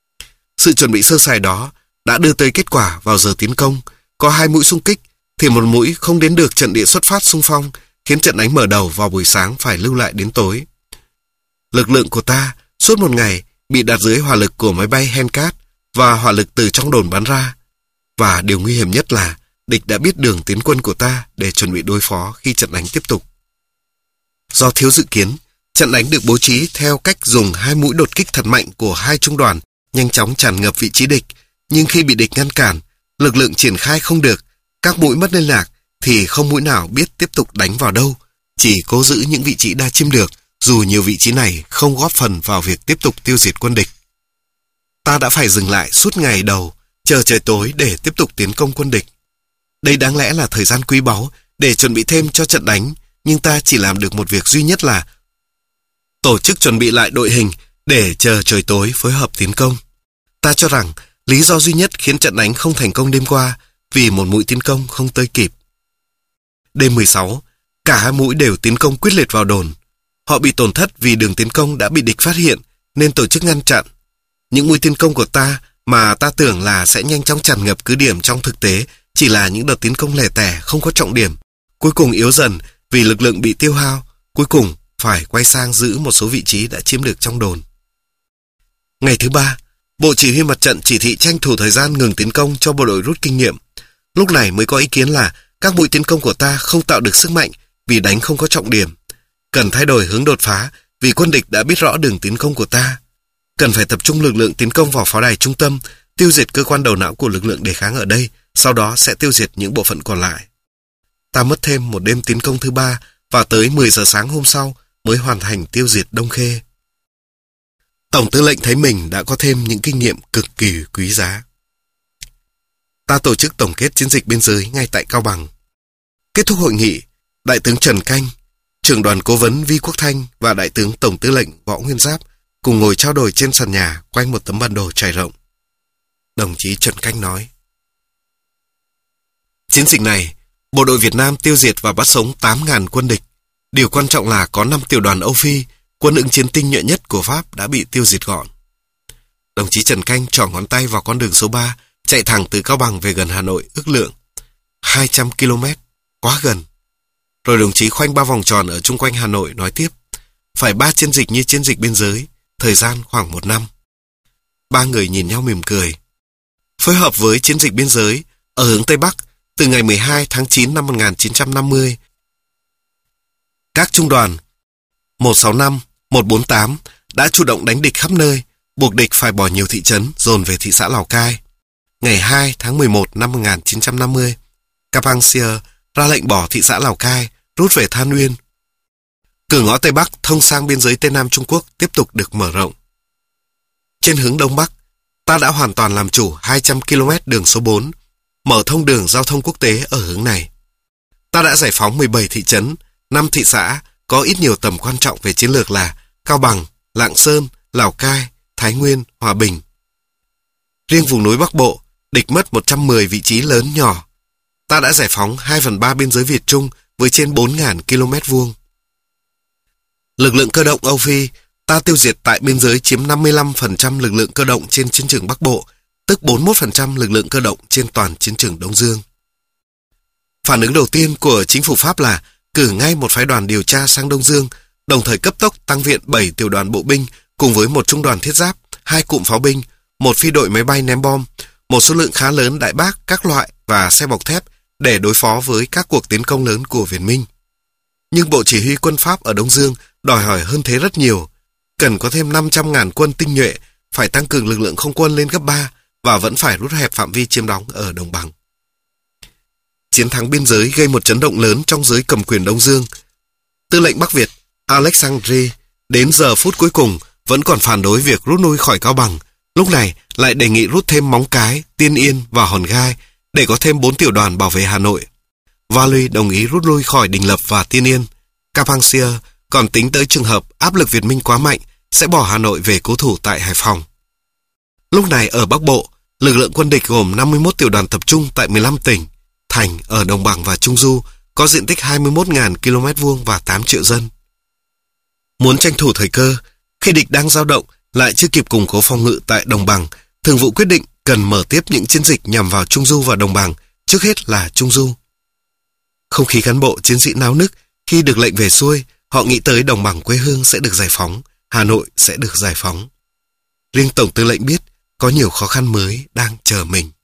Sự chuẩn bị sơ sài đó đã đưa tới kết quả vào giờ tiến công. Có hai mũi xung kích thì một mũi không đến được trận địa xuất phát xung phong, khiến trận đánh mở đầu vào buổi sáng phải lưu lại đến tối. Lực lượng của ta suốt một ngày bị đặt dưới hỏa lực của máy bay Hencat và hỏa lực từ trong đồn bắn ra. Và điều nguy hiểm nhất là địch đã biết đường tiến quân của ta để chuẩn bị đối phó khi trận đánh tiếp tục. Do thiếu dự kiến, trận đánh được bố trí theo cách dùng hai mũi đột kích thật mạnh của hai trung đoàn nhanh chóng tràn ngập vị trí địch, nhưng khi bị địch ngăn cản, lực lượng triển khai không được, các mũi mất liên lạc thì không mũi nào biết tiếp tục đánh vào đâu, chỉ cố giữ những vị trí đã chiếm được, dù nhiều vị trí này không góp phần vào việc tiếp tục tiêu diệt quân địch. Ta đã phải dừng lại suốt ngày đầu, chờ trời tối để tiếp tục tiến công quân địch. Đây đáng lẽ là thời gian quý báu để chuẩn bị thêm cho trận đánh, nhưng ta chỉ làm được một việc duy nhất là tổ chức chuẩn bị lại đội hình để chờ trời tối phối hợp tiến công. Ta cho rằng lý do duy nhất khiến trận đánh không thành công đêm qua vì một mũi tiến công không tới kịp. Đêm mười sáu, cả hai mũi đều tiến công quyết liệt vào đồn. Họ bị tổn thất vì đường tiến công đã bị địch phát hiện nên tổ chức ngăn chặn. Những mũi tiến công của ta mà ta tưởng là sẽ nhanh chóng tràn ngập cứ điểm trong thực tế chỉ là những đợt tiến công lẻ tẻ không có trọng điểm. Cuối cùng yếu dần vì lực lượng bị tiêu hao, cuối cùng phải quay sang giữ một số vị trí đã chiếm được trong đồn. Ngày thứ ba, Bộ Chỉ huy Mặt trận chỉ thị tranh thủ thời gian ngừng tiến công cho bộ đội rút kinh nghiệm. Lúc này mới có ý kiến là các mũi tiến công của ta không tạo được sức mạnh vì đánh không có trọng điểm. Cần thay đổi hướng đột phá vì quân địch đã biết rõ đường tiến công của ta. Cần phải tập trung lực lượng tiến công vào pháo đài trung tâm, tiêu diệt cơ quan đầu não của lực lượng đề kháng ở đây, sau đó sẽ tiêu diệt những bộ phận còn lại. Ta mất thêm một đêm tiến công thứ ba và tới mười giờ sáng hôm sau mới hoàn thành tiêu diệt Đông Khê. Tổng tư lệnh thấy mình đã có thêm những kinh nghiệm cực kỳ quý giá. Ta tổ chức tổng kết chiến dịch biên giới ngay tại Cao Bằng. Kết thúc hội nghị, Đại tướng Trần Canh, trưởng đoàn cố vấn Vi Quốc Thanh và Đại tướng Tổng tư lệnh Võ Nguyên Giáp cùng ngồi trao đổi trên sàn nhà quanh một tấm bản đồ trải rộng. Đồng chí Trần Canh nói: Chiến dịch này, bộ đội Việt Nam tiêu diệt và bắt sống tám nghìn quân địch. Điều quan trọng là có năm tiểu đoàn Âu Phi, quân ứng chiến tinh nhuệ nhất của Pháp đã bị tiêu diệt gọn. Đồng chí Trần Canh trỏ ngón tay vào con đường số ba, chạy thẳng từ Cao Bằng về gần Hà Nội, ước lượng hai trăm ki lô mét, quá gần. Rồi đồng chí khoanh ba vòng tròn ở chung quanh Hà Nội nói tiếp: phải ba chiến dịch như chiến dịch biên giới, thời gian khoảng một năm. Ba người nhìn nhau mỉm cười. Phối hợp với chiến dịch biên giới ở hướng Tây Bắc từ ngày mười hai tháng chín năm một nghìn chín trăm năm mươi, các trung đoàn một sáu năm, một bốn tám đã chủ động đánh địch khắp nơi, buộc địch phải bỏ nhiều thị trấn dồn về thị xã Lào Cai. Ngày hai tháng mười một năm một nghìn chín trăm năm mươi, Capang Sier ra lệnh bỏ thị xã Lào Cai, rút về Than Uyên, Cửa ngõ Tây Bắc thông sang biên giới Tây Nam Trung Quốc tiếp tục được mở rộng. Trên hướng Đông Bắc, ta đã hoàn toàn làm chủ hai trăm ki lô mét đường số bốn, mở thông đường giao thông quốc tế ở hướng này. Ta đã giải phóng mười bảy thị trấn, năm thị xã có ít nhiều tầm quan trọng về chiến lược là Cao Bằng, Lạng Sơn, Lào Cai, Thái Nguyên, Hòa Bình. Riêng vùng núi Bắc Bộ, địch mất một trăm mười vị trí lớn nhỏ. Ta đã giải phóng hai phần ba biên giới Việt Trung với trên bốn nghìn ki lô mét vuông. Lực lượng cơ động Âu Phi, ta tiêu diệt tại biên giới chiếm năm mươi lăm phần trăm lực lượng cơ động trên chiến trường Bắc Bộ, tức bốn mươi mốt phần trăm lực lượng cơ động trên toàn chiến trường Đông Dương. Phản ứng đầu tiên của chính phủ Pháp là cử ngay một phái đoàn điều tra sang Đông Dương, đồng thời cấp tốc tăng viện bảy tiểu đoàn bộ binh cùng với một trung đoàn thiết giáp, hai cụm pháo binh, một phi đội máy bay ném bom, một số lượng khá lớn đại bác các loại và xe bọc thép để đối phó với các cuộc tiến công lớn của Việt Minh. Nhưng Bộ Chỉ huy quân Pháp ở Đông Dương đòi hỏi hơn thế rất nhiều, cần có thêm năm trăm nghìn quân tinh nhuệ, phải tăng cường lực lượng không quân lên gấp ba và vẫn phải rút hẹp phạm vi chiếm đóng ở Đồng Bằng. Chiến thắng biên giới gây một chấn động lớn trong giới cầm quyền Đông Dương. Tư lệnh Bắc Việt Alexandre đến giờ phút cuối cùng vẫn còn phản đối việc rút lui khỏi Cao Bằng, lúc này lại đề nghị rút thêm Móng Cái, Tiên Yên và Hòn Gai để có thêm bốn tiểu đoàn bảo vệ Hà Nội. Valley đồng ý rút lui khỏi Đình Lập và Tiên Yên. Capangsia còn tính tới trường hợp áp lực Việt Minh quá mạnh sẽ bỏ Hà Nội về cố thủ tại Hải Phòng. Lúc này ở Bắc Bộ, lực lượng quân địch gồm năm mươi mốt tiểu đoàn tập trung tại mười lăm tỉnh, thành ở Đồng Bằng và Trung Du, có diện tích hai mươi mốt nghìn ki lô mét vuông và tám triệu dân. Muốn tranh thủ thời cơ, khi địch đang dao động lại chưa kịp củng cố phòng ngự tại Đồng Bằng, Thường vụ quyết định cần mở tiếp những chiến dịch nhằm vào Trung Du và Đồng Bằng, trước hết là Trung Du. Không khí cán bộ chiến sĩ náo nức khi được lệnh về xuôi, họ nghĩ tới Đồng Bằng quê hương sẽ được giải phóng, Hà Nội sẽ được giải phóng. Riêng Tổng tư lệnh biết có nhiều khó khăn mới đang chờ mình.